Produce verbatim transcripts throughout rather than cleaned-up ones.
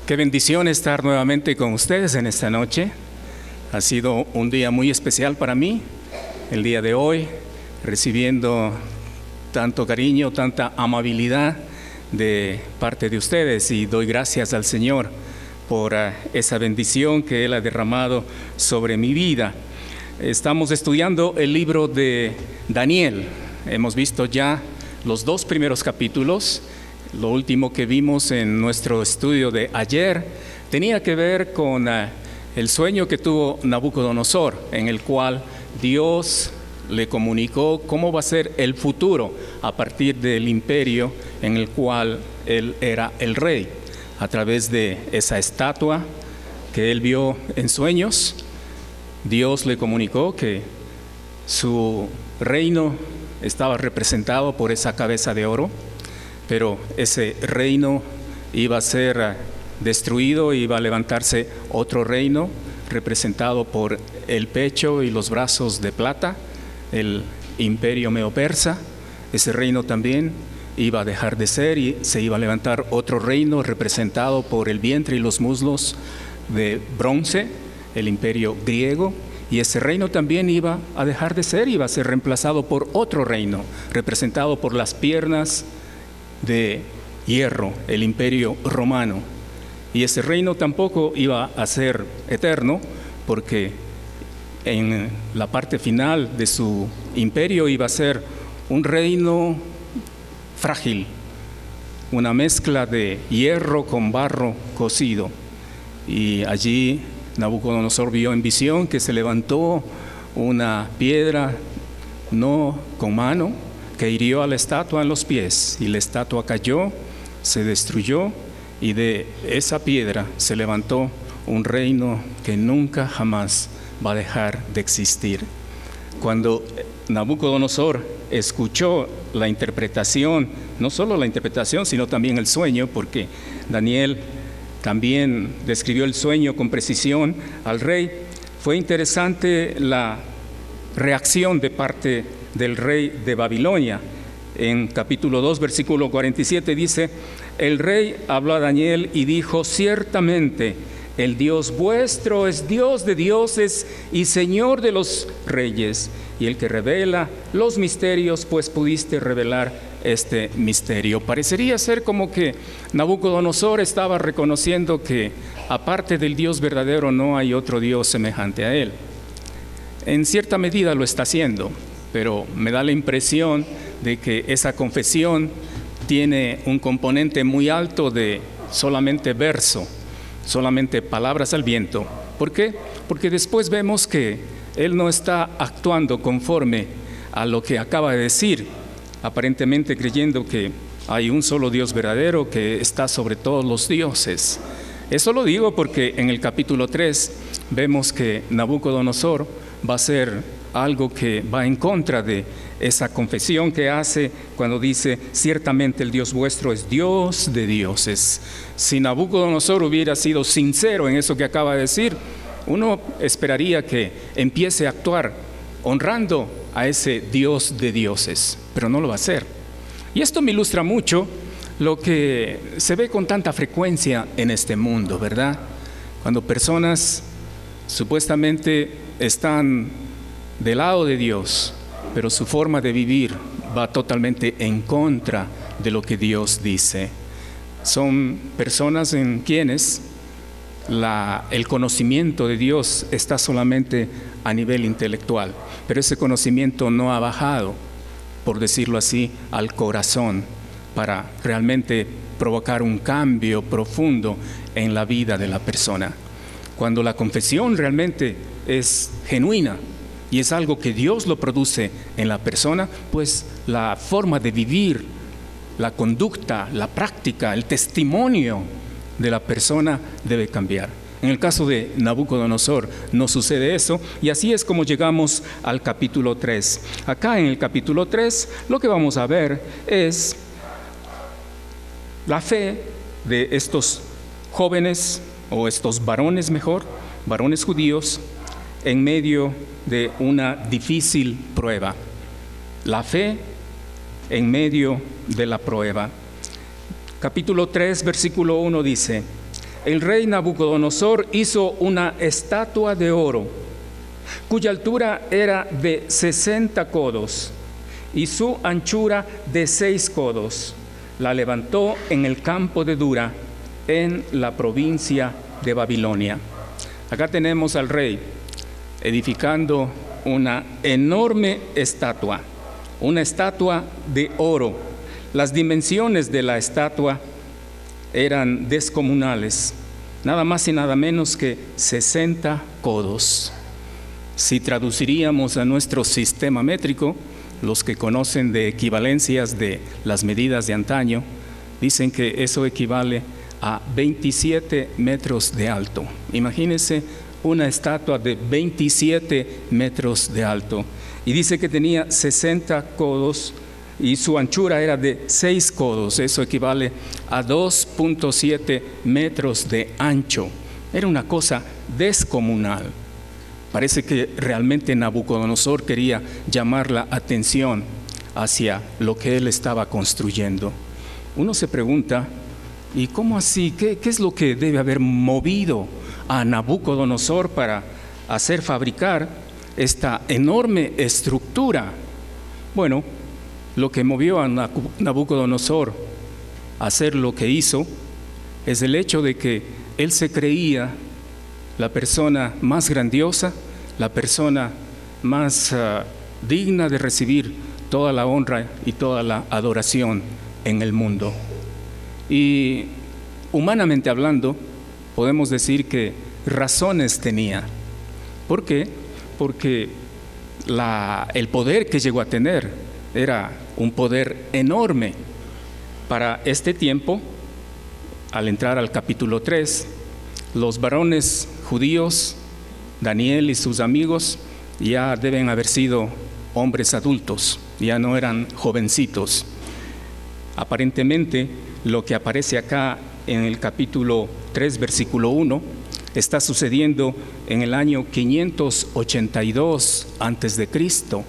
Qué bendición estar nuevamente con ustedes en esta noche. Ha sido un día muy especial para mí, el día de hoy, recibiendo tanto cariño, tanta amabilidad de parte de ustedes, y doy gracias al Señor por uh, esa bendición que Él ha derramado sobre mi vida. Estamos estudiando el libro de Daniel. Hemos visto ya los dos primeros capítulos. Lo último que vimos en nuestro estudio de ayer tenía que ver con uh, el sueño que tuvo Nabucodonosor, en el cual Dios le comunicó cómo va a ser el futuro a partir del imperio en el cual él era el rey. A través de esa estatua que él vio en sueños, Dios le comunicó que su reino estaba representado por esa cabeza de oro, pero ese reino iba a ser destruido, iba a levantarse otro reino representado por el pecho y los brazos de plata, el imperio medo-persa. Ese reino también iba a dejar de ser y se iba a levantar otro reino representado por el vientre y los muslos de bronce, el imperio griego, y ese reino también iba a dejar de ser, iba a ser reemplazado por otro reino representado por las piernas de hierro, el imperio romano. Y ese reino tampoco iba a ser eterno, porque en la parte final de su imperio iba a ser un reino frágil, una mezcla de hierro con barro cocido. Y allí Nabucodonosor vio en visión que se levantó una piedra, no con mano, que hirió a la estatua en los pies, y la estatua cayó, se destruyó, y de esa piedra se levantó un reino que nunca jamás va a dejar de existir. Cuando Nabucodonosor escuchó la interpretación, no solo la interpretación, sino también el sueño, porque Daniel también describió el sueño con precisión al rey, fue interesante la reacción de parte del rey de Babilonia. En capítulo dos, versículo cuarenta y siete dice: el rey habló a Daniel y dijo: ciertamente el Dios vuestro es Dios de dioses y Señor de los reyes, y el que revela los misterios, pues pudiste revelar este misterio. Parecería ser como que Nabucodonosor estaba reconociendo que aparte del Dios verdadero no hay otro Dios semejante a él. En cierta medida lo está haciendo, pero me da la impresión de que esa confesión tiene un componente muy alto de solamente verso, solamente palabras al viento. ¿Por qué? Porque después vemos que él no está actuando conforme a lo que acaba de decir, aparentemente creyendo que hay un solo Dios verdadero que está sobre todos los dioses. Eso lo digo porque en el capítulo tres vemos que Nabucodonosor va a hacer algo que va en contra de esa confesión que hace cuando dice: ciertamente el Dios vuestro es Dios de dioses. Si Nabucodonosor hubiera sido sincero en eso que acaba de decir, uno esperaría que empiece a actuar honrando a ese Dios de dioses, pero no lo va a hacer. Y esto me ilustra mucho lo que se ve con tanta frecuencia en este mundo, ¿verdad? Cuando personas supuestamente están del lado de Dios, pero su forma de vivir va totalmente en contra de lo que Dios dice. Son personas en quienes la, el conocimiento de Dios está solamente a nivel intelectual, pero ese conocimiento no ha bajado, por decirlo así, al corazón para realmente provocar un cambio profundo en la vida de la persona. Cuando la confesión realmente es genuina y es algo que Dios lo produce en la persona, pues la forma de vivir, la conducta, la práctica, el testimonio de la persona debe cambiar. En el caso de Nabucodonosor no sucede eso, y así es como llegamos al capítulo tres. Acá en el capítulo tres lo que vamos a ver es la fe de estos jóvenes, o estos varones mejor, varones judíos, en medio de una difícil prueba. La fe en medio de la prueba. Capítulo tres, versículo uno dice: el rey Nabucodonosor hizo una estatua de oro, cuya altura era de sesenta codos y su anchura de seis codos. La levantó en el campo de Dura, en la provincia de Babilonia. Acá tenemos al rey edificando una enorme estatua, una estatua de oro. Las dimensiones de la estatua eran descomunales, nada más y nada menos que sesenta codos. Si traduciríamos a nuestro sistema métrico, los que conocen de equivalencias de las medidas de antaño, dicen que eso equivale a veintisiete metros de alto. Imagínense una estatua de veintisiete metros de alto. Y dice que tenía sesenta codos y su anchura era de seis codos. Eso equivale a dos punto siete metros de ancho. Era una cosa descomunal. Parece que realmente Nabucodonosor quería llamar la atención hacia lo que él estaba construyendo. Uno se pregunta, ¿y cómo así? ¿Qué, qué es lo que debe haber movido a Nabucodonosor para hacer fabricar esta enorme estructura? Bueno, lo que movió a Nabucodonosor a hacer lo que hizo es el hecho de que él se creía la persona más grandiosa, la persona más uh, digna de recibir toda la honra y toda la adoración en el mundo. Y humanamente hablando, podemos decir que razones tenía. ¿Por qué? Porque la, el poder que llegó a tener era un poder enorme. Para este tiempo, al entrar al capítulo tres, los varones judíos, Daniel y sus amigos, ya deben haber sido hombres adultos, ya no eran jovencitos. Aparentemente, lo que aparece acá en el capítulo tres, versículo uno, está sucediendo en el año quinientos ochenta y dos antes de Cristo.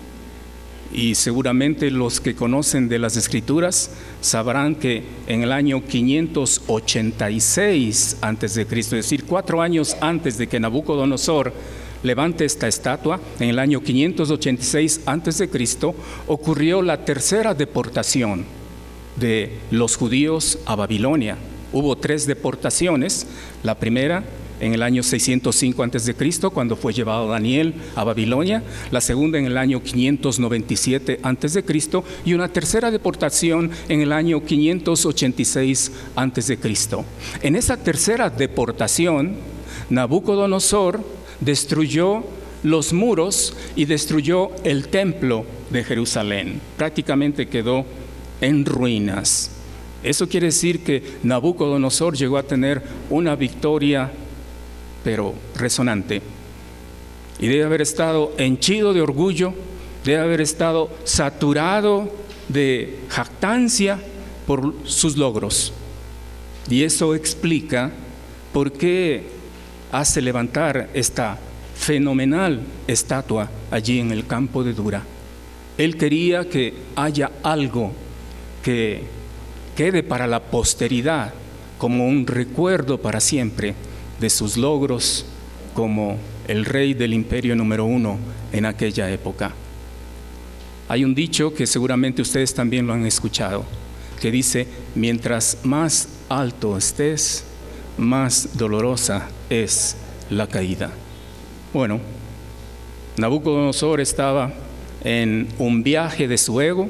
Y seguramente los que conocen de las Escrituras sabrán que en el año quinientos ochenta y seis antes de Cristo, es decir, cuatro años antes de que Nabucodonosor levante esta estatua, en el año quinientos ochenta y seis antes de Cristo, ocurrió la tercera deportación de los judíos a Babilonia. Hubo tres deportaciones. La primera en el año seiscientos cinco antes de Cristo, cuando fue llevado Daniel a Babilonia. La segunda en el año quinientos noventa y siete antes de Cristo, y una tercera deportación en el año quinientos ochenta y seis antes de Cristo. En esa tercera deportación, Nabucodonosor destruyó los muros y destruyó el templo de Jerusalén. Prácticamente quedó en ruinas. Eso quiere decir que Nabucodonosor llegó a tener una victoria, pero resonante. Y debe haber estado henchido de orgullo, debe haber estado saturado de jactancia por sus logros. Y eso explica por qué hace levantar esta fenomenal estatua allí en el campo de Dura. Él quería que haya algo que quede para la posteridad como un recuerdo para siempre de sus logros como el rey del imperio número uno en aquella época. Hay un dicho que seguramente ustedes también lo han escuchado, que dice: mientras más alto estés, más dolorosa es la caída. Bueno, Nabucodonosor estaba en un viaje de su ego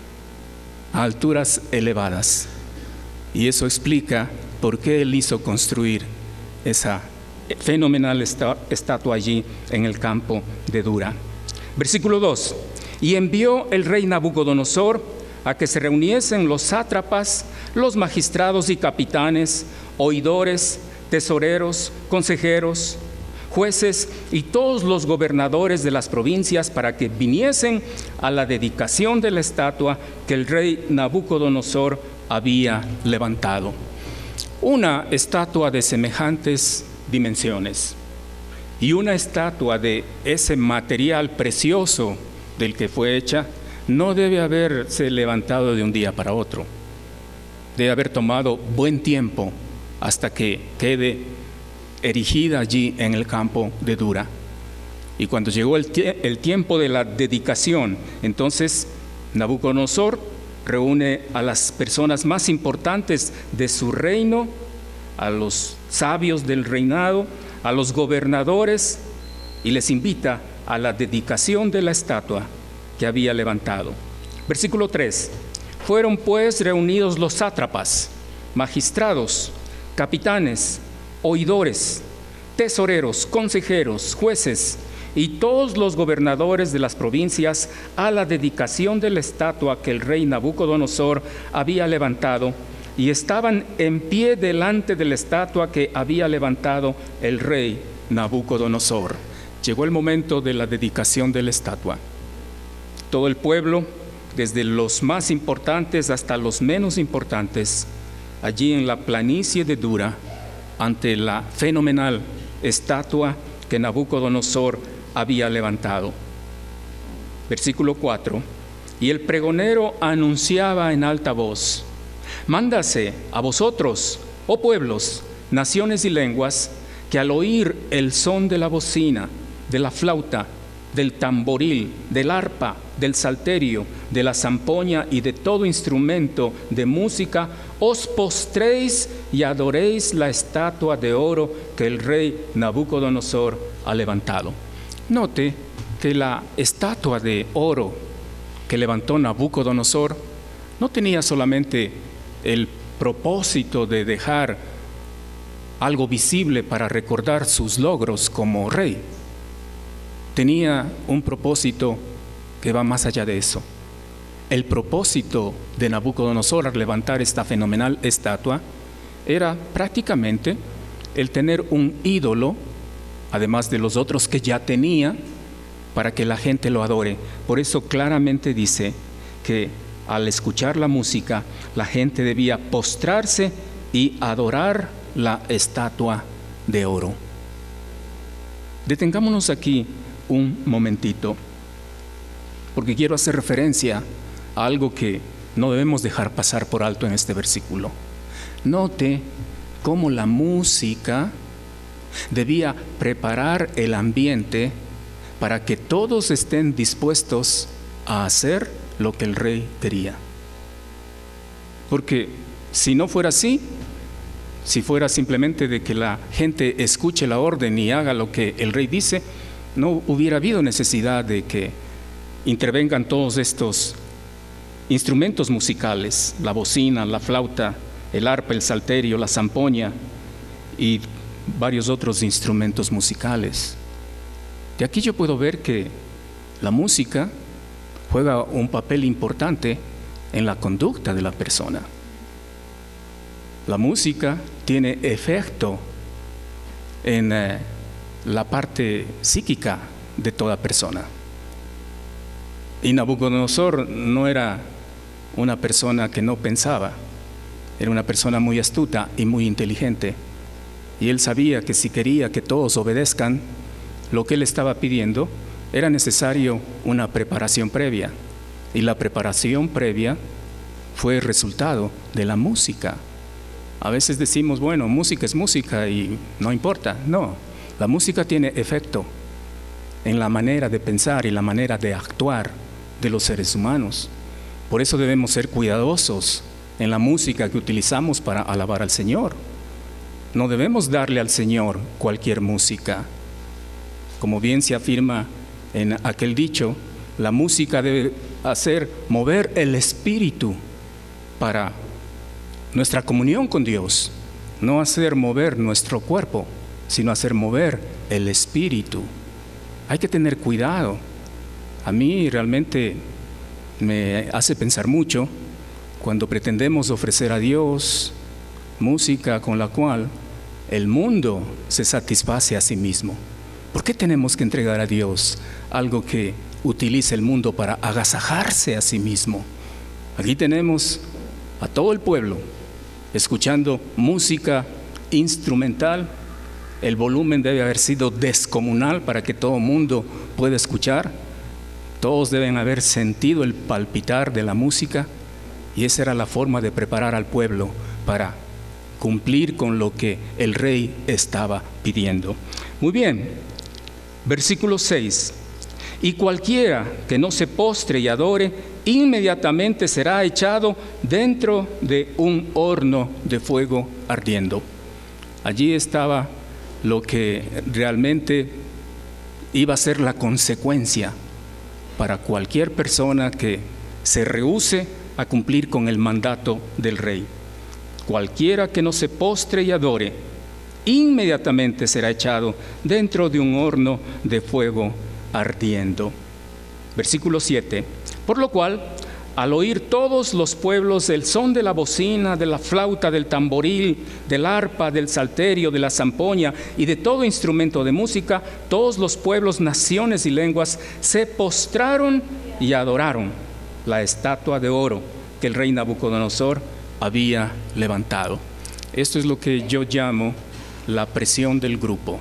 a alturas elevadas, y eso explica por qué él hizo construir esa fenomenal estatua allí en el campo de Dura. Versículo dos: y envió el rey Nabucodonosor a que se reuniesen los sátrapas, los magistrados y capitanes, oidores, tesoreros, consejeros, jueces y todos los gobernadores de las provincias para que viniesen a la dedicación de la estatua que el rey Nabucodonosor había levantado. Una estatua de semejantes dimensiones y una estatua de ese material precioso del que fue hecha no debe haberse levantado de un día para otro. Debe haber tomado buen tiempo hasta que quede erigida allí en el campo de Dura. Y cuando llegó el, tie- el tiempo de la dedicación, entonces Nabucodonosor reúne a las personas más importantes de su reino, a los sabios del reinado, a los gobernadores, y les invita a la dedicación de la estatua que había levantado. Versículo tres. Fueron pues reunidos los sátrapas, magistrados, capitanes, oidores, tesoreros, consejeros, jueces y todos los gobernadores de las provincias a la dedicación de la estatua que el rey Nabucodonosor había levantado, y estaban en pie delante de la estatua que había levantado el rey Nabucodonosor. Llegó el momento de la dedicación de la estatua. Todo el pueblo, desde los más importantes hasta los menos importantes, allí en la planicie de Dura, ante la fenomenal estatua que Nabucodonosor había levantado. Versículo cuatro. Y el pregonero anunciaba en alta voz: mándase a vosotros, oh pueblos, naciones y lenguas, que al oír el son de la bocina, de la flauta, del tamboril, del arpa, del salterio, de la zampoña y de todo instrumento de música, os postréis y adoréis la estatua de oro que el rey Nabucodonosor ha levantado. Note que la estatua de oro que levantó Nabucodonosor no tenía solamente el propósito de dejar algo visible para recordar sus logros como rey. Tenía un propósito que va más allá de eso. El propósito de Nabucodonosor al levantar esta fenomenal estatua era prácticamente el tener un ídolo, además de los otros que ya tenía, para que la gente lo adore. Por eso claramente dice que al escuchar la música, la gente debía postrarse y adorar la estatua de oro. Detengámonos aquí un momentito, porque quiero hacer referencia a algo que no debemos dejar pasar por alto en este versículo. Note cómo la música debía preparar el ambiente para que todos estén dispuestos a hacer lo que el rey quería. Porque si no fuera así, si fuera simplemente de que la gente escuche la orden y haga lo que el rey dice, no hubiera habido necesidad de que intervengan todos estos instrumentos musicales, la bocina, la flauta, el arpa, el salterio, la zampoña y varios otros instrumentos musicales. De aquí yo puedo ver que la música juega un papel importante en la conducta de la persona. La música tiene efecto en eh, la parte psíquica de toda persona. Y Nabucodonosor no era una persona que no pensaba, era una persona muy astuta y muy inteligente. Y él sabía que si quería que todos obedezcan lo que él estaba pidiendo, era necesario una preparación previa. Y la preparación previa fue el resultado de la música. A veces decimos, bueno, música es música y no importa. No, la música tiene efecto en la manera de pensar y la manera de actuar de los seres humanos. Por eso debemos ser cuidadosos en la música que utilizamos para alabar al Señor. No debemos darle al Señor cualquier música. Como bien se afirma en aquel dicho, la música debe hacer mover el espíritu para nuestra comunión con Dios, no hacer mover nuestro cuerpo, sino hacer mover el espíritu. Hay que tener cuidado. A mí realmente me hace pensar mucho cuando pretendemos ofrecer a Dios música con la cual el mundo se satisface a sí mismo. ¿Por qué tenemos que entregar a Dios algo que utiliza el mundo para agasajarse a sí mismo? Aquí tenemos a todo el pueblo escuchando música instrumental. El volumen debe haber sido descomunal para que todo el mundo pueda escuchar. Todos deben haber sentido el palpitar de la música, y esa era la forma de preparar al pueblo para cumplir con lo que el rey estaba pidiendo. Muy bien, versículo seis. Y cualquiera que no se postre y adore, inmediatamente será echado dentro de un horno de fuego ardiendo. Allí estaba lo que realmente iba a ser la consecuencia para cualquier persona que se rehúse a cumplir con el mandato del rey. Cualquiera que no se postre y adore, inmediatamente será echado dentro de un horno de fuego ardiendo. Versículo siete. Por lo cual, al oír todos los pueblos el son de la bocina, de la flauta, del tamboril, del arpa, del salterio, de la zampoña y de todo instrumento de música, todos los pueblos, naciones y lenguas se postraron y adoraron la estatua de oro que el rey Nabucodonosor había levantado. Esto es lo que yo llamo la presión del grupo.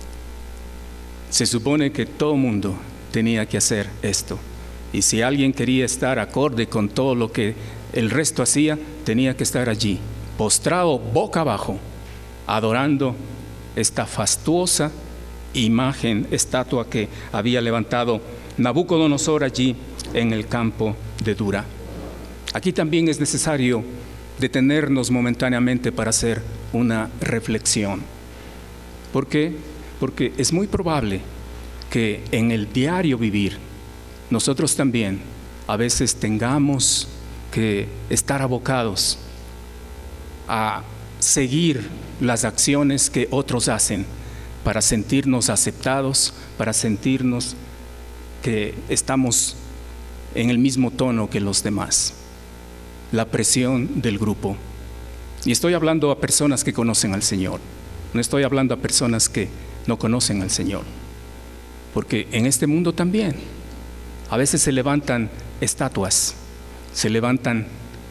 Se supone que todo mundo tenía que hacer esto. Y si alguien quería estar acorde con todo lo que el resto hacía, tenía que estar allí, postrado boca abajo, adorando esta fastuosa imagen, estatua que había levantado Nabucodonosor allí en el campo de Dura. Aquí también es necesario detenernos momentáneamente para hacer una reflexión. ¿Por qué? Porque es muy probable que en el diario vivir nosotros también a veces tengamos que estar abocados a seguir las acciones que otros hacen para sentirnos aceptados, para sentirnos que estamos en el mismo tono que los demás. La presión del grupo. Y estoy hablando a personas que conocen al Señor. No estoy hablando a personas que no conocen al Señor. Porque en este mundo también a veces se levantan estatuas, se levantan,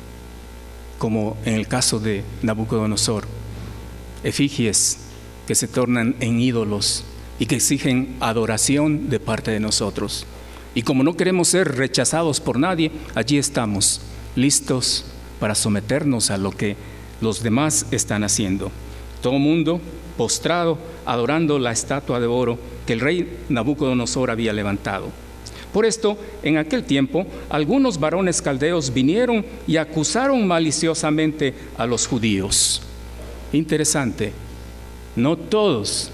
como en el caso de Nabucodonosor, efigies que se tornan en ídolos y que exigen adoración de parte de nosotros. Y como no queremos ser rechazados por nadie, allí estamos, listos para someternos a lo que los demás están haciendo. Todo mundo postrado, adorando la estatua de oro que el rey Nabucodonosor había levantado. Por esto, en aquel tiempo, algunos varones caldeos vinieron y acusaron maliciosamente a los judíos. Interesante, no todos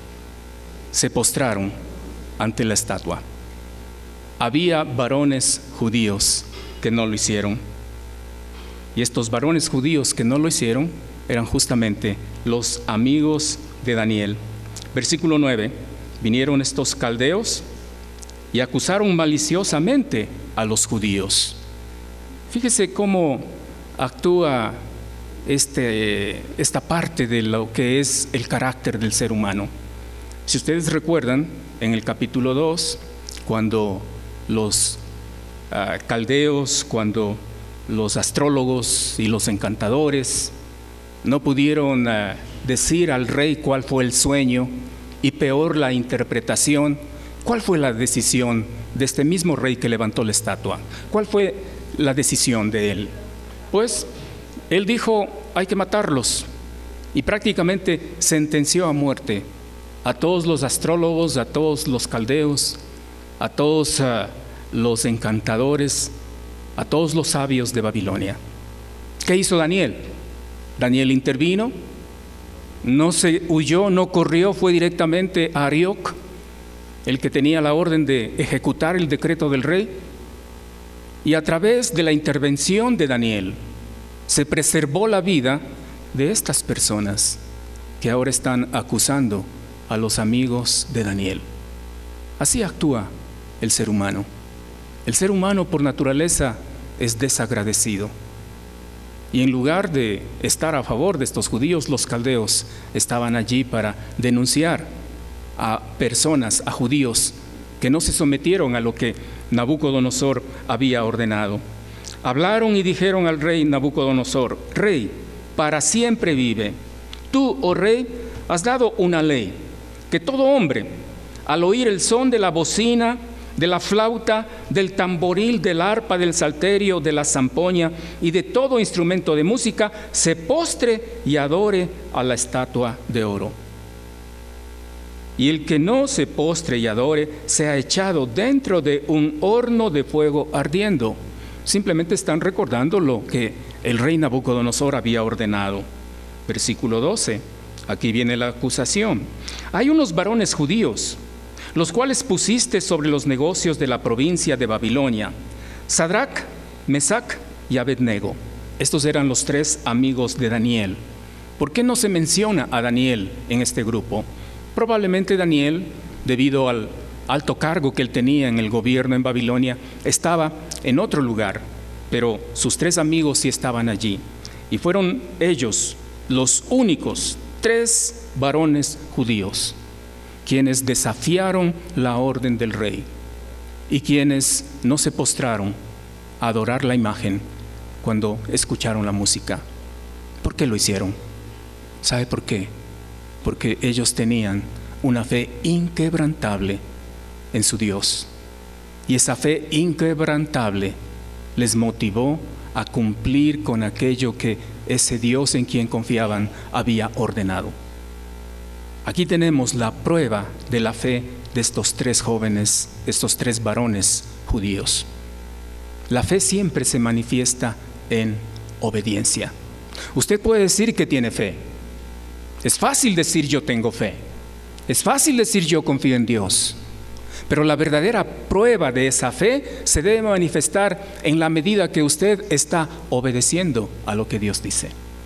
se postraron ante la estatua. Había varones judíos que no lo hicieron. Y estos varones judíos que no lo hicieron eran justamente los amigos de Daniel. Versículo nueve, vinieron estos caldeos y acusaron maliciosamente a los judíos. Fíjese cómo actúa este, esta parte de lo que es el carácter del ser humano. Si ustedes recuerdan, en el capítulo dos, cuando los uh, caldeos, cuando los astrólogos y los encantadores no pudieron uh, decir al rey cuál fue el sueño y peor la interpretación, ¿cuál fue la decisión de este mismo rey que levantó la estatua? ¿Cuál fue la decisión de él? Pues él dijo, hay que matarlos, y prácticamente sentenció a muerte a todos los astrólogos, a todos los caldeos, a todos uh, los encantadores, a todos los sabios de Babilonia. ¿Qué hizo Daniel? Daniel intervino, no se huyó, no corrió, fue directamente a Arioc, el que tenía la orden de ejecutar el decreto del rey, y a través de la intervención de Daniel se preservó la vida de estas personas que ahora están acusando a los amigos de Daniel. Así actúa el ser humano. El ser humano por naturaleza es desagradecido. Y en lugar de estar a favor de estos judíos, los caldeos estaban allí para denunciar a personas, a judíos, que no se sometieron a lo que Nabucodonosor había ordenado. Hablaron y dijeron al rey Nabucodonosor, rey, para siempre vive. Tú, oh rey, has dado una ley, que todo hombre, al oír el son de la bocina, de la flauta, del tamboril, del arpa, del salterio, de la zampoña y de todo instrumento de música, se postre y adore a la estatua de oro. Y el que no se postre y adore, sea echado dentro de un horno de fuego ardiendo. Simplemente están recordando lo que el rey Nabucodonosor había ordenado. Versículo doce, aquí viene la acusación. Hay unos varones judíos, los cuales pusiste sobre los negocios de la provincia de Babilonia, Sadrac, Mesac y Abednego. Estos eran los tres amigos de Daniel. ¿Por qué no se menciona a Daniel en este grupo? Probablemente Daniel, debido al alto cargo que él tenía en el gobierno en Babilonia, estaba en otro lugar, pero sus tres amigos sí estaban allí. Y fueron ellos los únicos tres varones judíos quienes desafiaron la orden del rey y quienes no se postraron a adorar la imagen cuando escucharon la música. ¿Por qué lo hicieron? ¿Sabe por qué? Porque ellos tenían una fe inquebrantable en su Dios. Y esa fe inquebrantable les motivó a cumplir con aquello que ese Dios en quien confiaban había ordenado. Aquí tenemos la prueba de la fe de estos tres jóvenes, estos tres varones judíos. La fe siempre se manifiesta en obediencia. Usted puede decir que tiene fe. Es fácil decir yo tengo fe. Es fácil decir yo confío en Dios. Pero la verdadera prueba de esa fe se debe manifestar en la medida que usted está obedeciendo a lo que Dios dice.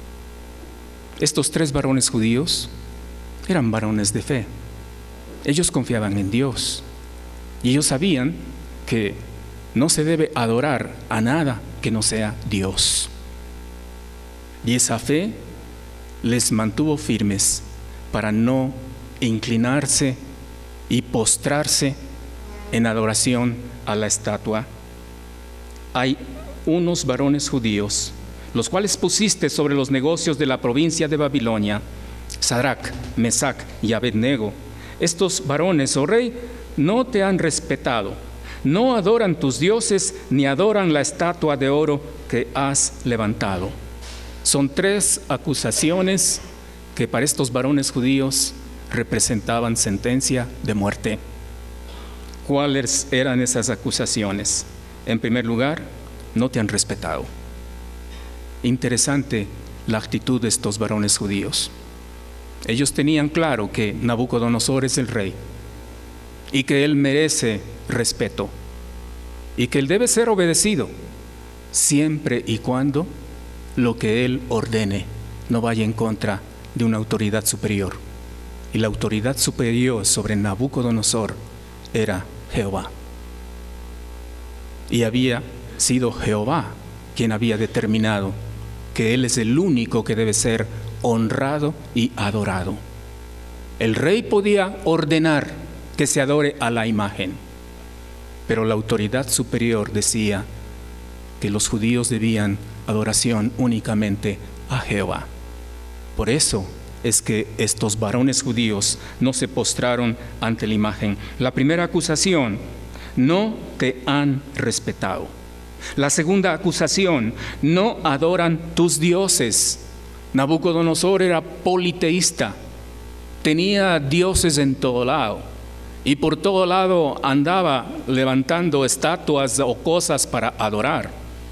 Estos tres varones judíos eran varones de fe. Ellos confiaban en Dios y ellos sabían que no se debe adorar a nada que no sea Dios. Y esa fe les mantuvo firmes para no inclinarse y postrarse en adoración a la estatua. Hay unos varones judíos, los cuales pusiste sobre los negocios de la provincia de Babilonia, Sadrac, Mesac y Abednego. Estos varones, oh rey, no te han respetado, no adoran tus dioses ni adoran la estatua de oro que has levantado. Son tres acusaciones que para estos varones judíos representaban sentencia de muerte. ¿Cuáles eran esas acusaciones? En primer lugar, no te han respetado. Interesante la actitud de estos varones judíos. Ellos tenían claro que Nabucodonosor es el rey y que él merece respeto y que él debe ser obedecido siempre y cuando lo que él ordene no vaya en contra de una autoridad superior. Y la autoridad superior sobre Nabucodonosor era Jehová. Y había sido Jehová quien había determinado que él es el único que debe ser honrado y adorado. El rey podía ordenar que se adore a la imagen, pero la autoridad superior decía que los judíos debían adoración únicamente a Jehová. Por eso es que estos varones judíos no se postraron ante la imagen. La primera acusación, no te han respetado. La segunda acusación, no adoran tus dioses. Nabucodonosor era politeísta, tenía dioses en todo lado y por todo lado andaba levantando estatuas o cosas para adorar.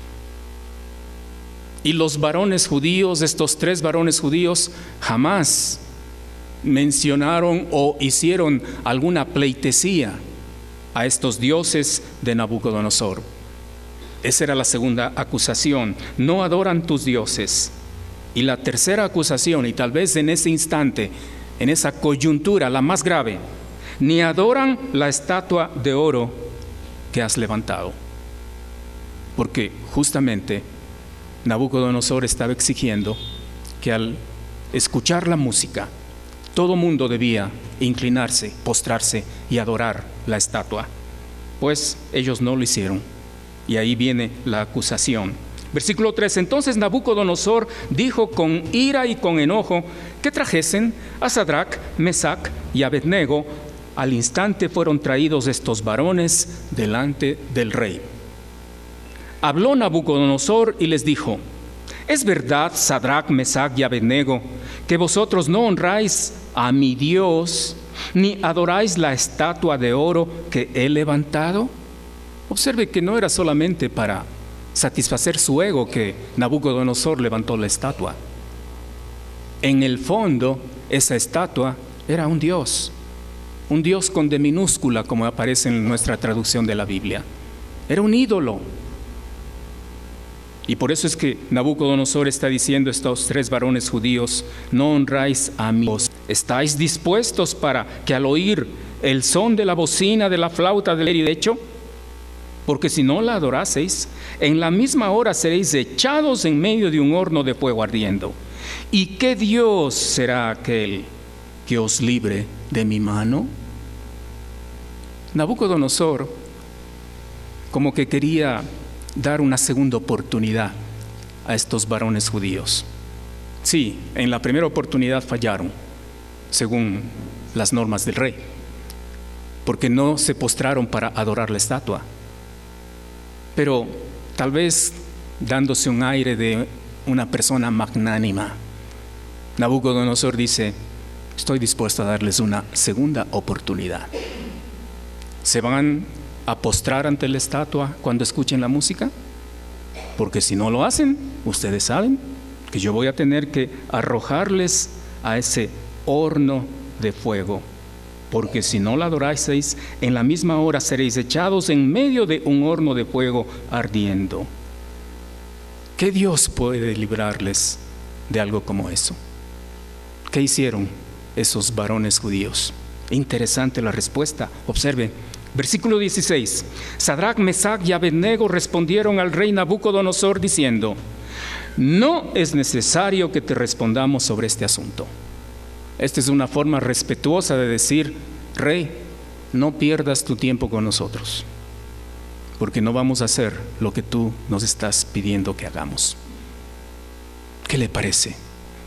Y los varones judíos, estos tres varones judíos, jamás mencionaron o hicieron alguna pleitesía a estos dioses de Nabucodonosor. Esa era la segunda acusación, no adoran tus dioses. Y la tercera acusación, y tal vez en ese instante, en esa coyuntura, la más grave, ni adoran la estatua de oro que has levantado. Porque justamente Nabucodonosor estaba exigiendo que al escuchar la música, todo mundo debía inclinarse, postrarse y adorar la estatua. Pues ellos no lo hicieron. Y ahí viene la acusación. Versículo tres, entonces Nabucodonosor dijo con ira y con enojo que trajesen a Sadrac, Mesac y Abednego al instante fueron traídos estos varones delante del rey. Habló Nabucodonosor y les dijo: ¿es verdad, Sadrach, Mesach y Abednego, que vosotros no honráis a mi Dios, ni adoráis la estatua de oro que he levantado? Observe que no era solamente para satisfacer su ego que Nabucodonosor levantó la estatua. En el fondo, esa estatua era un dios, un dios con D minúscula, como aparece en nuestra traducción de la Biblia. Era un ídolo. Y por eso es que Nabucodonosor está diciendo a estos tres varones judíos: no honráis a mi Dios. ¿Estáis dispuestos para que al oír el son de la bocina, de la flauta, del derecho? Porque si no la adoraseis, en la misma hora seréis echados en medio de un horno de fuego ardiendo. ¿Y qué Dios será aquel que os libre de mi mano? Nabucodonosor como que quería dar una segunda oportunidad a estos varones judíos. Sí, en la primera oportunidad fallaron, según las normas del rey, porque no se postraron para adorar la estatua. Pero tal vez dándose un aire de una persona magnánima, Nabucodonosor dice: estoy dispuesto a darles una segunda oportunidad. ¿Se van a postrar ante la estatua cuando escuchen la música? Porque si no lo hacen, ustedes saben que yo voy a tener que arrojarles a ese horno de fuego. Porque si no la adoraseis, en la misma hora seréis echados en medio de un horno de fuego ardiendo. ¿Qué Dios puede librarles de algo como eso? ¿Qué hicieron esos varones judíos? Interesante la respuesta. Observe, versículo dieciséis. Sadrach, Mesach y Abednego respondieron al rey Nabucodonosor diciendo: no es necesario que te respondamos sobre este asunto. Esta es una forma respetuosa de decir: rey, no pierdas tu tiempo con nosotros, porque no vamos a hacer lo que tú nos estás pidiendo que hagamos. ¿Qué le parece?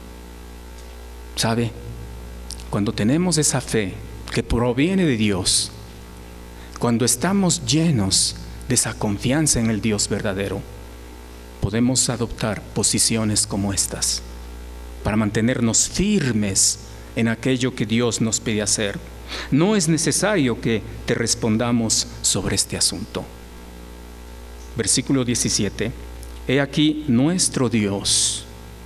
¿Sabe? Cuando tenemos esa fe que proviene de Dios, cuando estamos llenos de esa confianza en el Dios verdadero, podemos adoptar posiciones como estas para mantenernos firmes en aquello que Dios nos pide hacer. No es necesario que te respondamos sobre este asunto. Versículo diecisiete. He aquí nuestro Dios,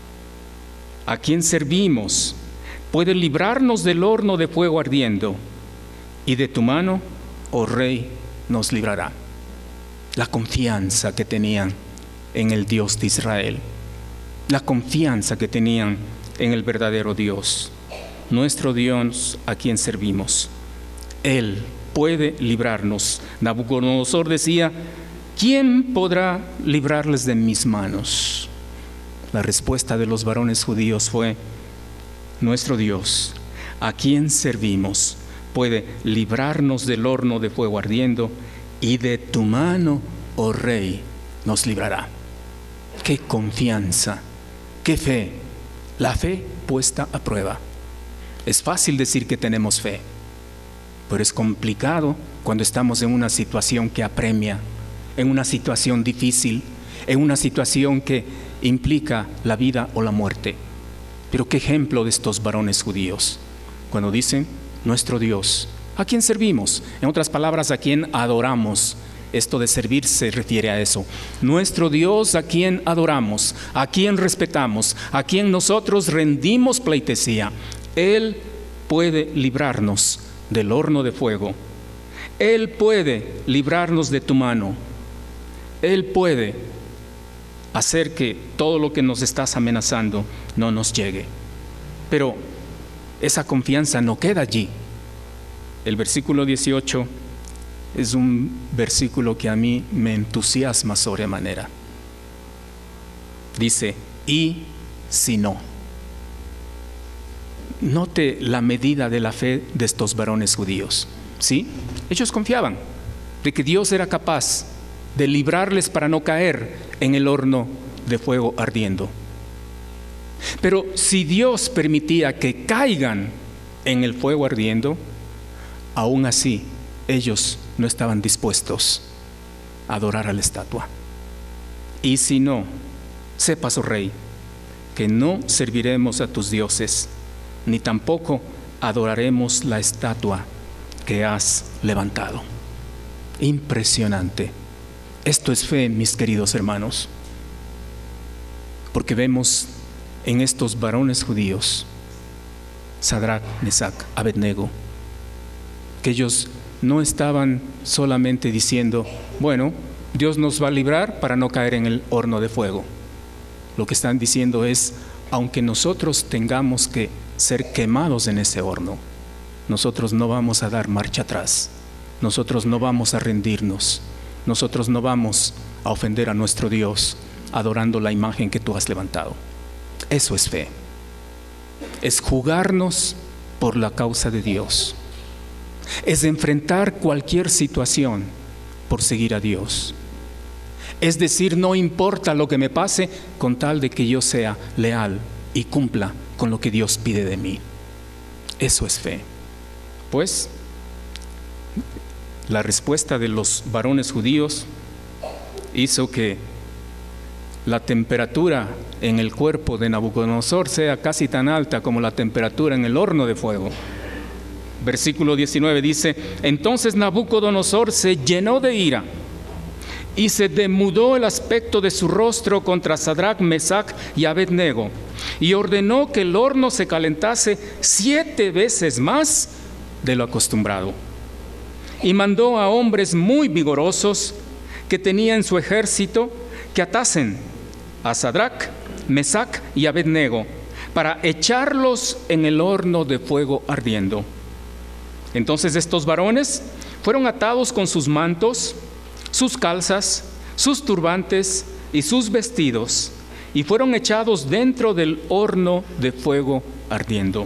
a quien servimos, puede librarnos del horno de fuego ardiendo, y de tu mano, oh rey, nos librará. La confianza que tenían en el Dios de Israel, la confianza que tenían en el verdadero Dios. Nuestro Dios a quien servimos, Él puede librarnos. Nabucodonosor decía: ¿quién podrá librarles de mis manos? La respuesta de los varones judíos fue: nuestro Dios a quien servimos puede librarnos del horno de fuego ardiendo, y de tu mano, oh rey, nos librará. ¡Qué confianza! ¡Qué fe! La fe puesta a prueba. Es fácil decir que tenemos fe, pero es complicado cuando estamos en una situación que apremia, en una situación difícil, en una situación que implica la vida o la muerte. Pero qué ejemplo de estos varones judíos, cuando dicen: nuestro Dios, ¿a quién servimos? En otras palabras, ¿a quién adoramos? Esto de servir se refiere a eso. Nuestro Dios a quien adoramos, a quien respetamos, a quien nosotros rendimos pleitesía. Él puede librarnos del horno de fuego. Él puede librarnos de tu mano. Él puede hacer que todo lo que nos estás amenazando no nos llegue. Pero esa confianza no queda allí. El versículo dieciocho es un versículo que a mí me entusiasma sobremanera. Dice: y si no. Note la medida de la fe de estos varones judíos. ¿Sí? Ellos confiaban de que Dios era capaz de librarles para no caer en el horno de fuego ardiendo. Pero si Dios permitía que caigan en el fuego ardiendo, aún así ellos no estaban dispuestos a adorar a la estatua. Y si no, sepas, oh rey, que no serviremos a tus dioses, ni tampoco adoraremos la estatua que has levantado. Impresionante. Esto es fe, mis queridos hermanos, porque vemos en estos varones judíos, Sadrach, Mesac, Abednego, que ellos no estaban solamente diciendo, bueno, Dios nos va a librar para no caer en el horno de fuego. Lo que están diciendo es, aunque nosotros tengamos que ser quemados en ese horno, nosotros no vamos a dar marcha atrás, nosotros no vamos a rendirnos, nosotros no vamos a ofender a nuestro Dios adorando la imagen que tú has levantado. Eso es fe. Es jugarnos por la causa de Dios. Es enfrentar cualquier situación por seguir a Dios. Es decir, no importa lo que me pase, con tal de que yo sea leal y cumpla con lo que Dios pide de mí. Eso es fe. Pues, la respuesta de los varones judíos hizo que la temperatura en el cuerpo de Nabucodonosor sea casi tan alta como la temperatura en el horno de fuego. Versículo diecinueve dice, entonces Nabucodonosor se llenó de ira y se demudó el aspecto de su rostro contra Sadrach, Mesac y Abednego, y ordenó que el horno se calentase siete veces más de lo acostumbrado. Y mandó a hombres muy vigorosos que tenía en su ejército que atasen a Sadrach, Mesac y Abednego para echarlos en el horno de fuego ardiendo. Entonces estos varones fueron atados con sus mantos, sus calzas, sus turbantes y sus vestidos, y fueron echados dentro del horno de fuego ardiendo.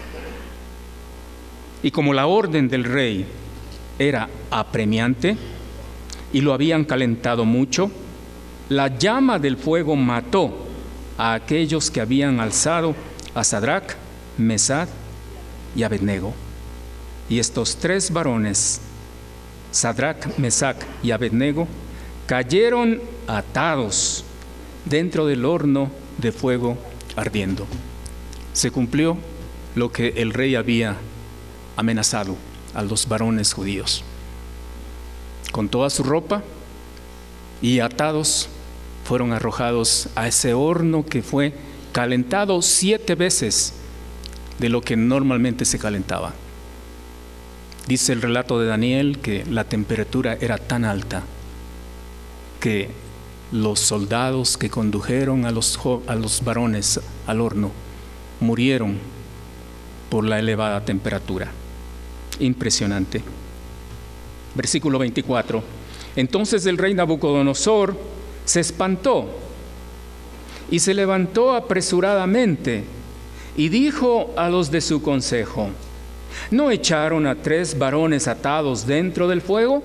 Y como la orden del rey era apremiante y lo habían calentado mucho, la llama del fuego mató a aquellos que habían alzado a Sadrach, Mesac y Abednego. Y estos tres varones, Sadrach, Mesac y Abednego, cayeron atados dentro del horno de fuego ardiendo. Se cumplió lo que el rey había amenazado a los varones judíos. Con toda su ropa y atados fueron arrojados a ese horno que fue calentado siete veces de lo que normalmente se calentaba. Dice el relato de Daniel que la temperatura era tan alta que los soldados que condujeron a los, a los varones al horno murieron por la elevada temperatura. Impresionante. Versículo veinticuatro. Entonces el rey Nabucodonosor se espantó y se levantó apresuradamente y dijo a los de su consejo, ¿no echaron a tres varones atados dentro del fuego?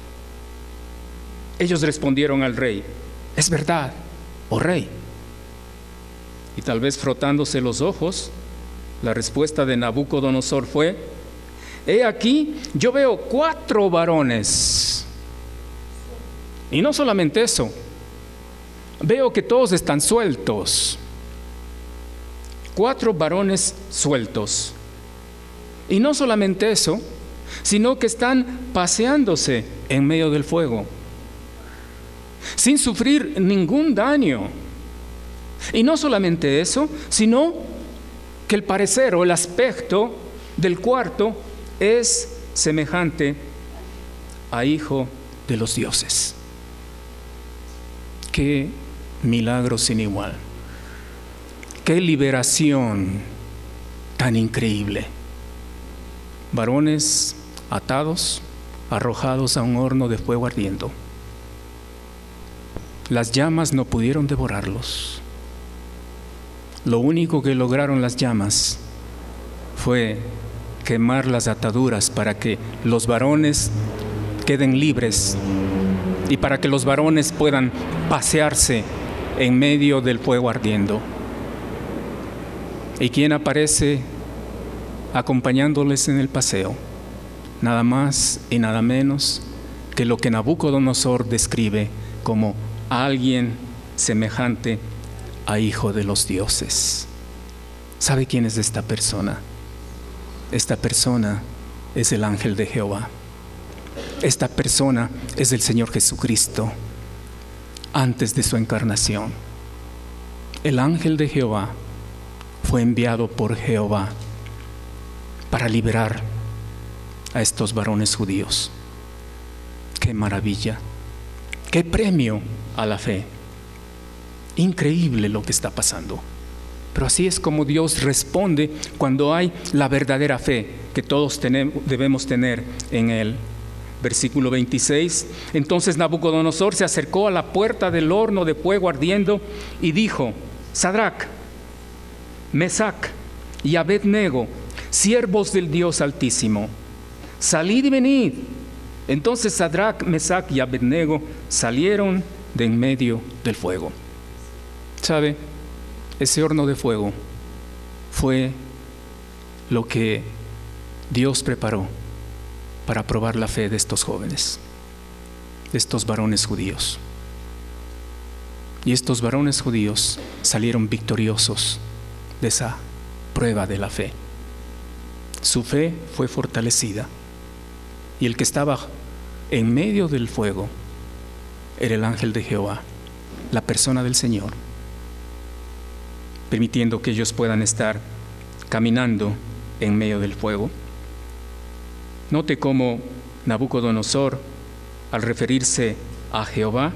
Ellos respondieron al rey, es verdad, oh rey. Y tal vez frotándose los ojos, la respuesta de Nabucodonosor fue, he aquí, yo veo cuatro varones. Y no solamente eso, veo que todos están sueltos. Cuatro varones sueltos. Y no solamente eso, sino que están paseándose en medio del fuego, sin sufrir ningún daño. Y no solamente eso, sino que el parecer o el aspecto del cuarto es semejante a hijo de los dioses. Qué milagro sin igual. Qué liberación tan increíble. Varones atados, arrojados a un horno de fuego ardiendo. Las llamas no pudieron devorarlos. Lo único que lograron las llamas fue quemar las ataduras para que los varones queden libres y para que los varones puedan pasearse en medio del fuego ardiendo. ¿Y quién aparece acompañándoles en el paseo? nada más y nada menos que lo que Nabucodonosor describe como alguien semejante a hijo de los dioses. ¿Sabe quién es esta persona? Esta persona es el ángel de Jehová. Esta persona es el Señor Jesucristo antes de su encarnación. El ángel de Jehová fue enviado por Jehová para liberar a estos varones judíos. ¡Qué maravilla! ¡Qué premio a la fe! Increíble lo que está pasando. Pero así es como Dios responde cuando hay la verdadera fe que todos tenemos, debemos tener en Él. Versículo veintiséis. Entonces Nabucodonosor se acercó a la puerta del horno de fuego ardiendo y dijo: Sadrac, Mesac y Abednego, siervos del Dios Altísimo, salid y venid. Entonces Sadrac, Mesac y Abednego salieron de en medio del fuego. ¿Sabe? Ese horno de fuego fue lo que Dios preparó para probar la fe de estos jóvenes, de estos varones judíos. Y estos varones judíos salieron victoriosos de esa prueba de la fe. Su fe fue fortalecida y el que estaba en medio del fuego era el ángel de Jehová, la persona del Señor, permitiendo que ellos puedan estar caminando en medio del fuego. Note cómo Nabucodonosor, al referirse a Jehová,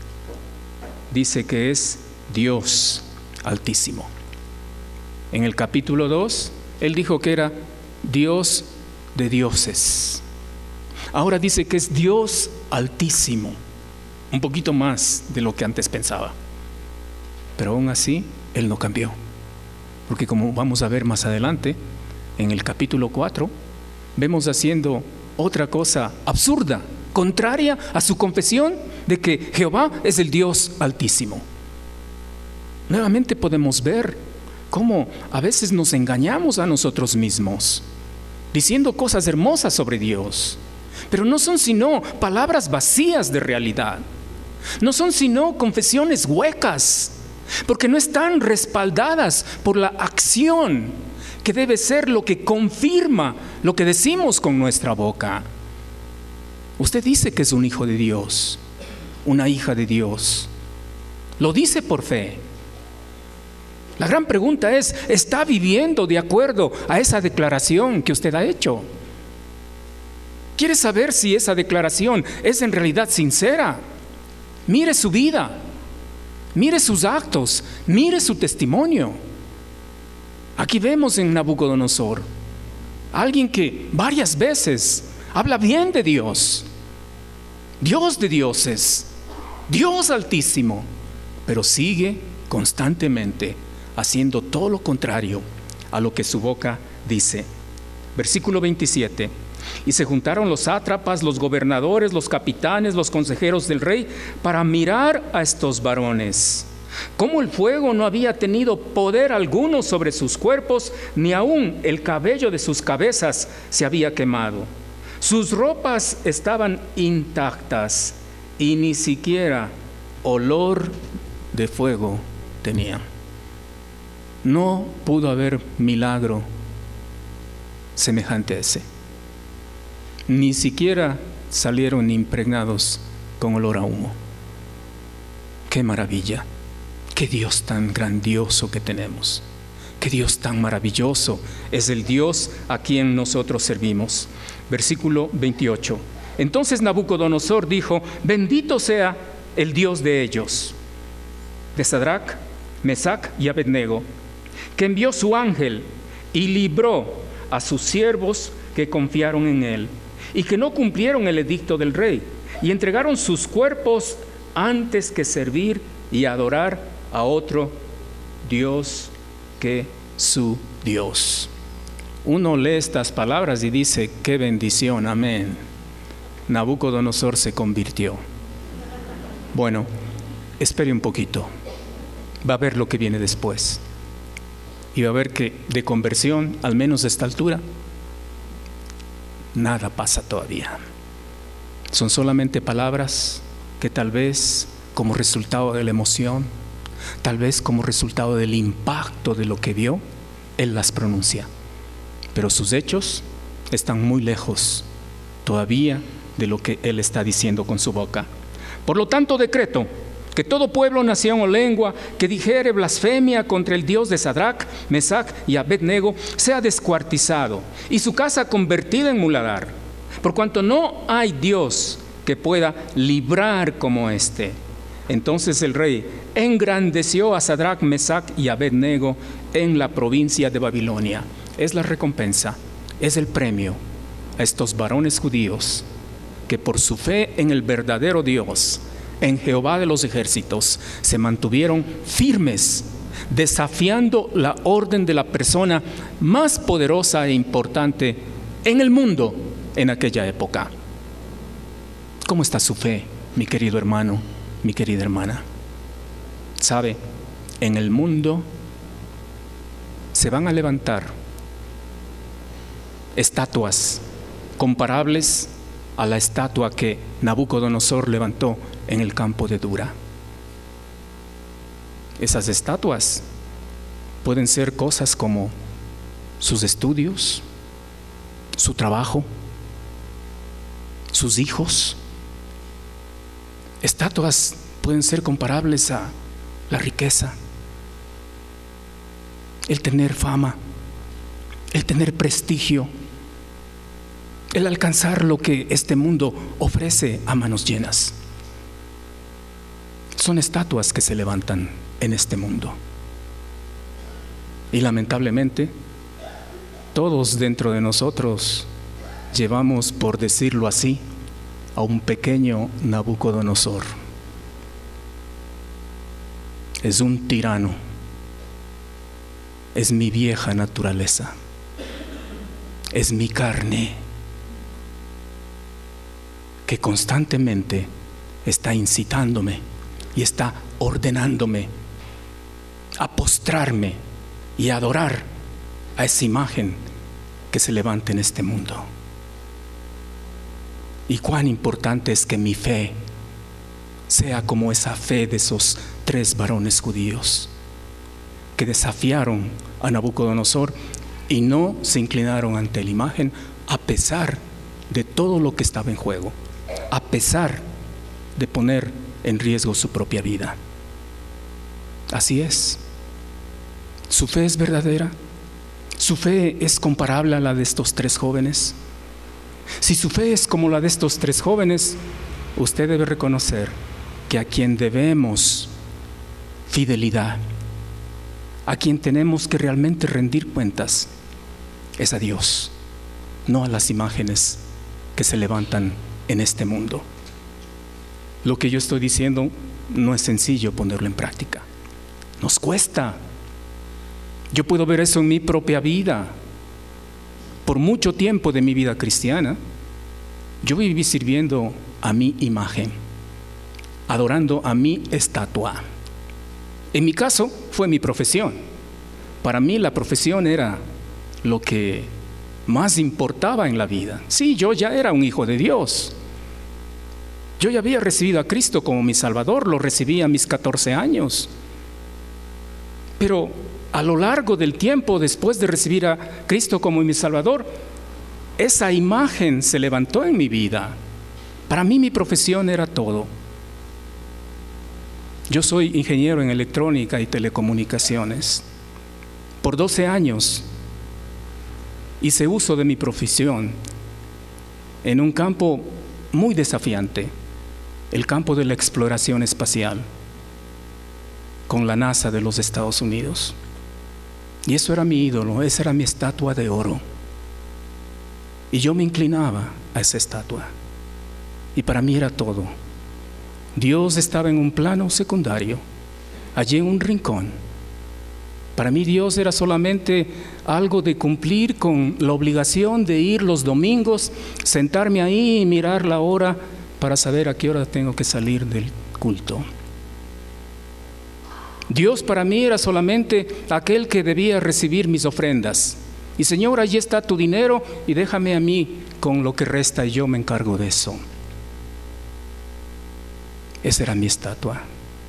dice que es Dios Altísimo. En el capítulo dos, él dijo que era Dios de dioses. Ahora dice que es Dios Altísimo, un poquito más de lo que antes pensaba. Pero aún así, él no cambió. Porque como vamos a ver más adelante, en el capítulo cuatro, vemos haciendo otra cosa absurda, contraria a su confesión de que Jehová es el Dios Altísimo. Nuevamente podemos ver cómo a veces nos engañamos a nosotros mismos, diciendo cosas hermosas sobre Dios, pero no son sino palabras vacías de realidad. No son sino confesiones huecas, porque no están respaldadas por la acción que debe ser lo que confirma lo que decimos con nuestra boca. Usted dice que es un hijo de Dios, una hija de Dios. Lo dice por fe. La gran pregunta es, ¿está viviendo de acuerdo a esa declaración que usted ha hecho? ¿Quiere saber si esa declaración es en realidad sincera? Mire su vida, mire sus actos, mire su testimonio. Aquí vemos en Nabucodonosor alguien que varias veces habla bien de Dios, Dios de dioses, Dios Altísimo, pero sigue constantemente haciendo todo lo contrario a lo que su boca dice. Versículo veintisiete. Y se juntaron los sátrapas, los gobernadores, los capitanes, los consejeros del rey para mirar a estos varones. Como el fuego no había tenido poder alguno sobre sus cuerpos, ni aún el cabello de sus cabezas se había quemado. Sus ropas estaban intactas y ni siquiera olor de fuego tenían. No pudo haber milagro semejante a ese. Ni siquiera salieron impregnados con olor a humo. ¡Qué maravilla! ¡Qué Dios tan grandioso que tenemos! ¡Qué Dios tan maravilloso es el Dios a quien nosotros servimos! Versículo veintiocho. Entonces Nabucodonosor dijo: bendito sea el Dios de ellos, de Sadrac, Mesac y Abednego, que envió su ángel y libró a sus siervos que confiaron en él y que no cumplieron el edicto del rey y entregaron sus cuerpos antes que servir y adorar a otro Dios que su Dios. Uno lee estas palabras y dice: qué bendición, amén. Nabucodonosor se convirtió. Bueno, espere un poquito. Va a ver lo que viene después. Y va a ver que de conversión, al menos a esta altura, nada pasa todavía. Son solamente palabras que tal vez como resultado de la emoción, tal vez como resultado del impacto de lo que vio, él las pronuncia. Pero sus hechos están muy lejos todavía de lo que él está diciendo con su boca. Por lo tanto, decreto que todo pueblo, nación o lengua que dijere blasfemia contra el Dios de Sadrach, Mesach y Abednego sea descuartizado y su casa convertida en muladar, por cuanto no hay Dios que pueda librar como este. Entonces el rey engrandeció a Sadrach, Mesach y Abednego en la provincia de Babilonia. Es la recompensa, es el premio a estos varones judíos que por su fe en el verdadero Dios, en Jehová de los ejércitos, se mantuvieron firmes, desafiando la orden de la persona más poderosa e importante en el mundo en aquella época. ¿Cómo está su fe, mi querido hermano, mi querida hermana? Sabe, en el mundo se van a levantar estatuas comparables a la estatua que Nabucodonosor levantó en el campo de Dura. Esas estatuas pueden ser cosas como sus estudios, su trabajo, sus hijos. Estatuas pueden ser comparables a la riqueza, el tener fama, el tener prestigio, el alcanzar lo que este mundo ofrece a manos llenas. Son estatuas que se levantan en este mundo. Y lamentablemente, todos dentro de nosotros llevamos, por decirlo así, a un pequeño Nabucodonosor. Es un tirano. Es mi vieja naturaleza. Es mi carne, que constantemente está incitándome y está ordenándome a postrarme y a adorar a esa imagen que se levanta en este mundo. Y cuán importante es que mi fe sea como esa fe de esos tres varones judíos que desafiaron a Nabucodonosor y no se inclinaron ante la imagen a pesar de todo lo que estaba en juego, a pesar de poner en riesgo su propia vida. Así es. ¿Su fe es verdadera? ¿Su fe es comparable a la de estos tres jóvenes? Si su fe es como la de estos tres jóvenes, usted debe reconocer que a quien debemos fidelidad, a quien tenemos que realmente rendir cuentas, es a Dios, no a las imágenes que se levantan en este mundo. Lo que yo estoy diciendo no es sencillo ponerlo en práctica. Nos cuesta. Yo puedo ver eso en mi propia vida. Por mucho tiempo de mi vida cristiana, yo viví sirviendo a mi imagen, adorando a mi estatua. En mi caso, fue mi profesión. Para mí la profesión era lo que más importaba en la vida. Sí, yo ya era un hijo de Dios. Yo ya había recibido a Cristo como mi Salvador, lo recibí a mis catorce años. Pero a lo largo del tiempo, después de recibir a Cristo como mi Salvador, esa imagen se levantó en mi vida. Para mí mi profesión era todo. Yo soy ingeniero en electrónica y telecomunicaciones. Por doce años hice uso de mi profesión en un campo muy desafiante, el campo de la exploración espacial, con la NASA de los Estados Unidos. Y eso era mi ídolo, esa era mi estatua de oro. Y yo me inclinaba a esa estatua. Y para mí era todo. Dios estaba en un plano secundario, allí en un rincón. Para mí Dios era solamente algo de cumplir con la obligación de ir los domingos, sentarme ahí y mirar la hora para saber a qué hora tengo que salir del culto. Dios para mí era solamente aquel que debía recibir mis ofrendas, Y Señor, allí está tu dinero y déjame a mí con lo que resta y yo me encargo de eso. Esa era mi estatua.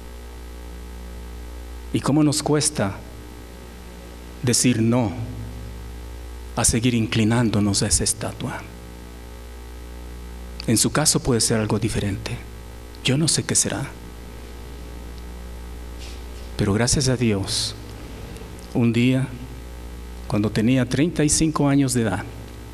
¿Y cómo nos cuesta decir no a seguir inclinándonos a esa estatua? En su caso puede ser algo diferente. Yo no sé qué será. Pero gracias a Dios, un día, cuando tenía treinta y cinco años de edad,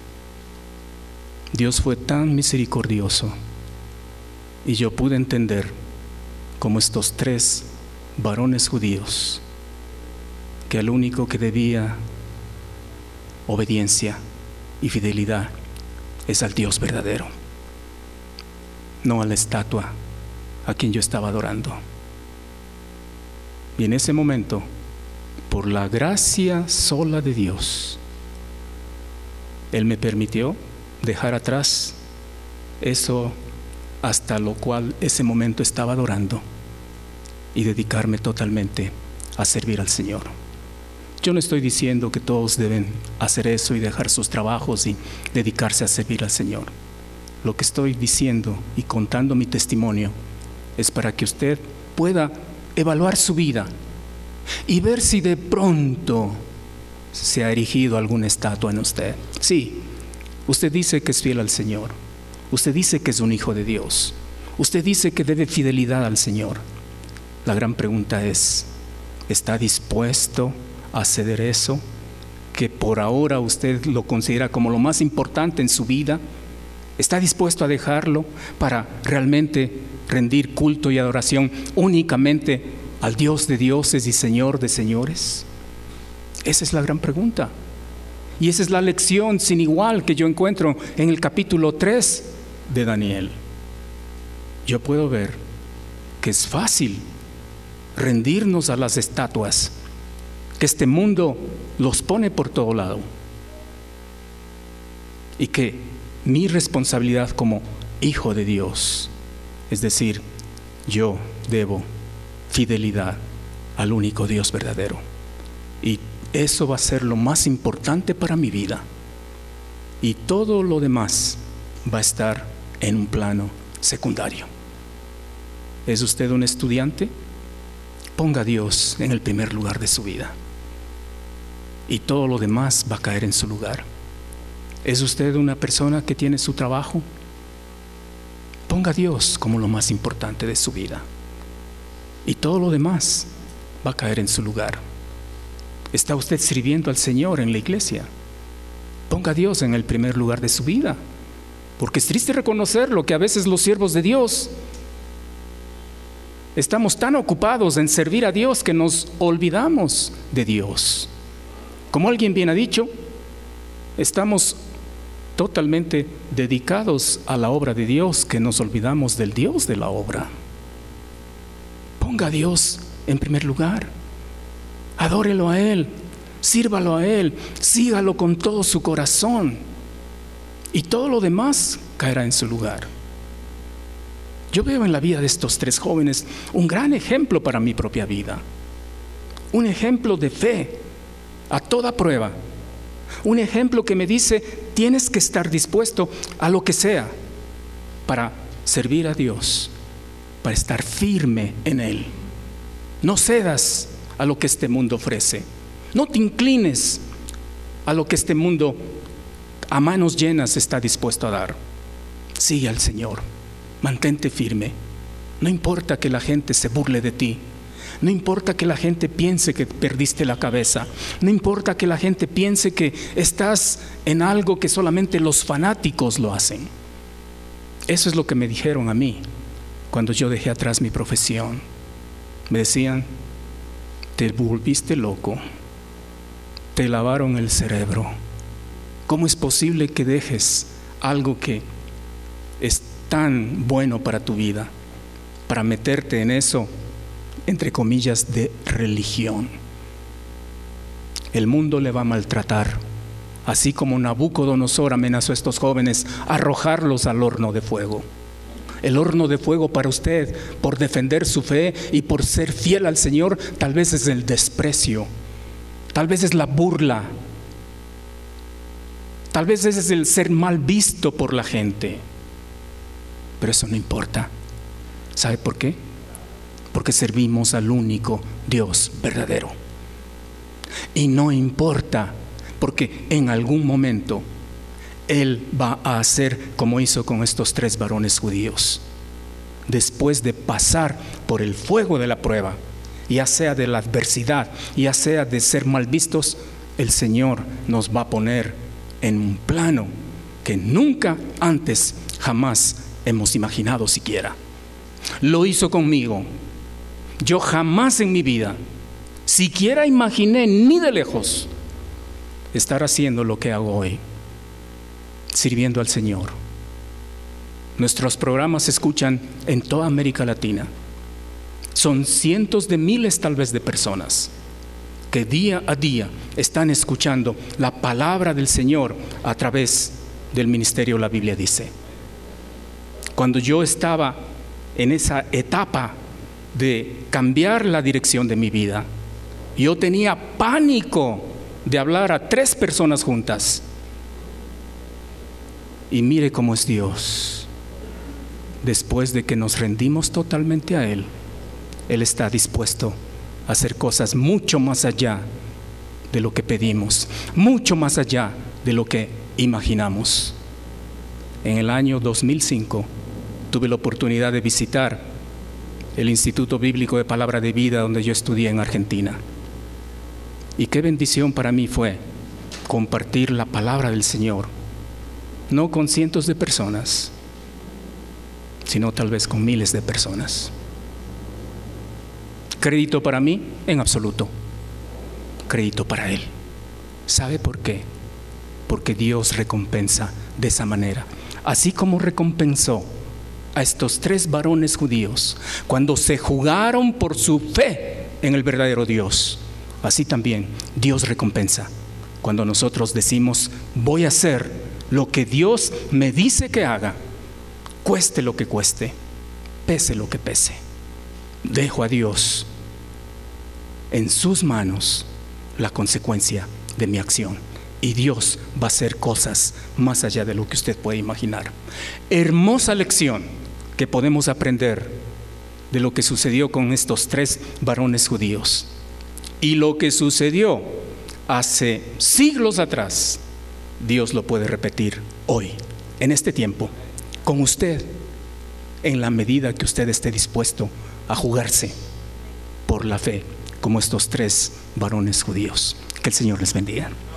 Dios fue tan misericordioso y yo pude entender cómo estos tres varones judíos, que el único que debía obediencia y fidelidad es al Dios verdadero, no a la estatua a quien yo estaba adorando. Y en ese momento, por la gracia sola de Dios, Él me permitió dejar atrás eso hasta lo cual ese momento estaba adorando y dedicarme totalmente a servir al Señor. Yo no estoy diciendo que todos deben hacer eso y dejar sus trabajos y dedicarse a servir al Señor. Lo que estoy diciendo y contando mi testimonio es para que usted pueda evaluar su vida y ver si de pronto se ha erigido alguna estatua en usted. Sí, usted dice que es fiel al Señor, usted dice que es un hijo de Dios, usted dice que debe fidelidad al Señor. La gran pregunta es, ¿está dispuesto a ceder eso que por ahora usted lo considera como lo más importante en su vida? ¿Está dispuesto a dejarlo para realmente rendir culto y adoración únicamente al Dios de dioses y Señor de señores? Esa es la gran pregunta. Y esa es la lección sin igual que yo encuentro en el capítulo tres de Daniel. Yo puedo ver que es fácil rendirnos a las estatuas, que este mundo los pone por todo lado, y que mi responsabilidad como hijo de Dios, es decir, yo debo fidelidad al único Dios verdadero, y eso va a ser lo más importante para mi vida, y todo lo demás va a estar en un plano secundario. ¿Es usted un estudiante? Ponga a Dios en el primer lugar de su vida y todo lo demás va a caer en su lugar. ¿Es usted una persona que tiene su trabajo? Ponga a Dios como lo más importante de su vida y todo lo demás va a caer en su lugar. ¿Está usted sirviendo al Señor en la iglesia? Ponga a Dios en el primer lugar de su vida, porque es triste reconocerlo que a veces los siervos de Dios estamos tan ocupados en servir a Dios que nos olvidamos de Dios. Como alguien bien ha dicho, estamos totalmente dedicados a la obra de Dios que nos olvidamos del Dios de la obra. Ponga a Dios en primer lugar, adórelo a Él, sírvalo a Él, sígalo con todo su corazón y todo lo demás caerá en su lugar. Yo veo en la vida de estos tres jóvenes un gran ejemplo para mi propia vida, un ejemplo de fe a toda prueba, un ejemplo que me dice tienes que estar dispuesto a lo que sea para servir a Dios, para estar firme en Él. No cedas a lo que este mundo ofrece, no te inclines a lo que este mundo a manos llenas está dispuesto a dar. Sigue al Señor, mantente firme. No importa que la gente se burle de ti, no importa que la gente piense que perdiste la cabeza, no importa que la gente piense que estás en algo que solamente los fanáticos lo hacen. Eso es lo que me dijeron a mí cuando yo dejé atrás mi profesión. Me decían, te volviste loco, te lavaron el cerebro. ¿Cómo es posible que dejes algo que es tan bueno para tu vida para meterte en eso, entre comillas, de religión? El mundo le va a maltratar, así como Nabucodonosor amenazó a estos jóvenes a arrojarlos al horno de fuego. El horno de fuego para usted, por defender su fe y por ser fiel al Señor, tal vez es el desprecio, tal vez es la burla, Tal vez ese es el ser mal visto por la gente. Pero eso no importa. ¿Sabe por qué? Porque servimos al único Dios verdadero. Y no importa, porque en algún momento Él va a hacer como hizo con estos tres varones judíos. Después de pasar por el fuego de la prueba, ya sea de la adversidad, ya sea de ser mal vistos, el Señor nos va a poner en un plano que nunca antes, jamás hemos imaginado siquiera. Lo hizo conmigo. Yo jamás en mi vida, siquiera imaginé ni de lejos estar haciendo lo que hago hoy, sirviendo al Señor. Nuestros programas se escuchan en toda América Latina. Son cientos de miles tal vez de personas que día a día están escuchando la palabra del Señor a través del ministerio La Biblia Dice. Cuando yo estaba en esa etapa de cambiar la dirección de mi vida, yo tenía pánico de hablar a tres personas juntas. Y mire cómo es Dios. Después de que nos rendimos totalmente a Él, Él está dispuesto a hacer cosas mucho más allá de lo que pedimos, mucho más allá de lo que imaginamos. En el año dos mil cinco tuve la oportunidad de visitar el Instituto Bíblico de Palabra de Vida, donde yo estudié en Argentina. Y qué bendición para mí fue compartir la palabra del Señor, no con cientos de personas, sino tal vez con miles de personas. ¿Crédito para mí? En absoluto. Crédito para Él. ¿Sabe por qué? Porque Dios recompensa de esa manera. Así como recompensó a estos tres varones judíos cuando se jugaron por su fe en el verdadero Dios, así también Dios recompensa cuando nosotros decimos: voy a hacer lo que Dios me dice que haga, cueste lo que cueste, pese lo que pese. Dejo a Dios en sus manos la consecuencia de mi acción, y Dios va a hacer cosas más allá de lo que usted puede imaginar. Hermosa lección que podemos aprender de lo que sucedió con estos tres varones judíos, y lo que sucedió hace siglos atrás, Dios lo puede repetir hoy, en este tiempo, con usted, en la medida que usted esté dispuesto a jugarse por la fe, como estos tres varones judíos. Que el Señor les bendiga.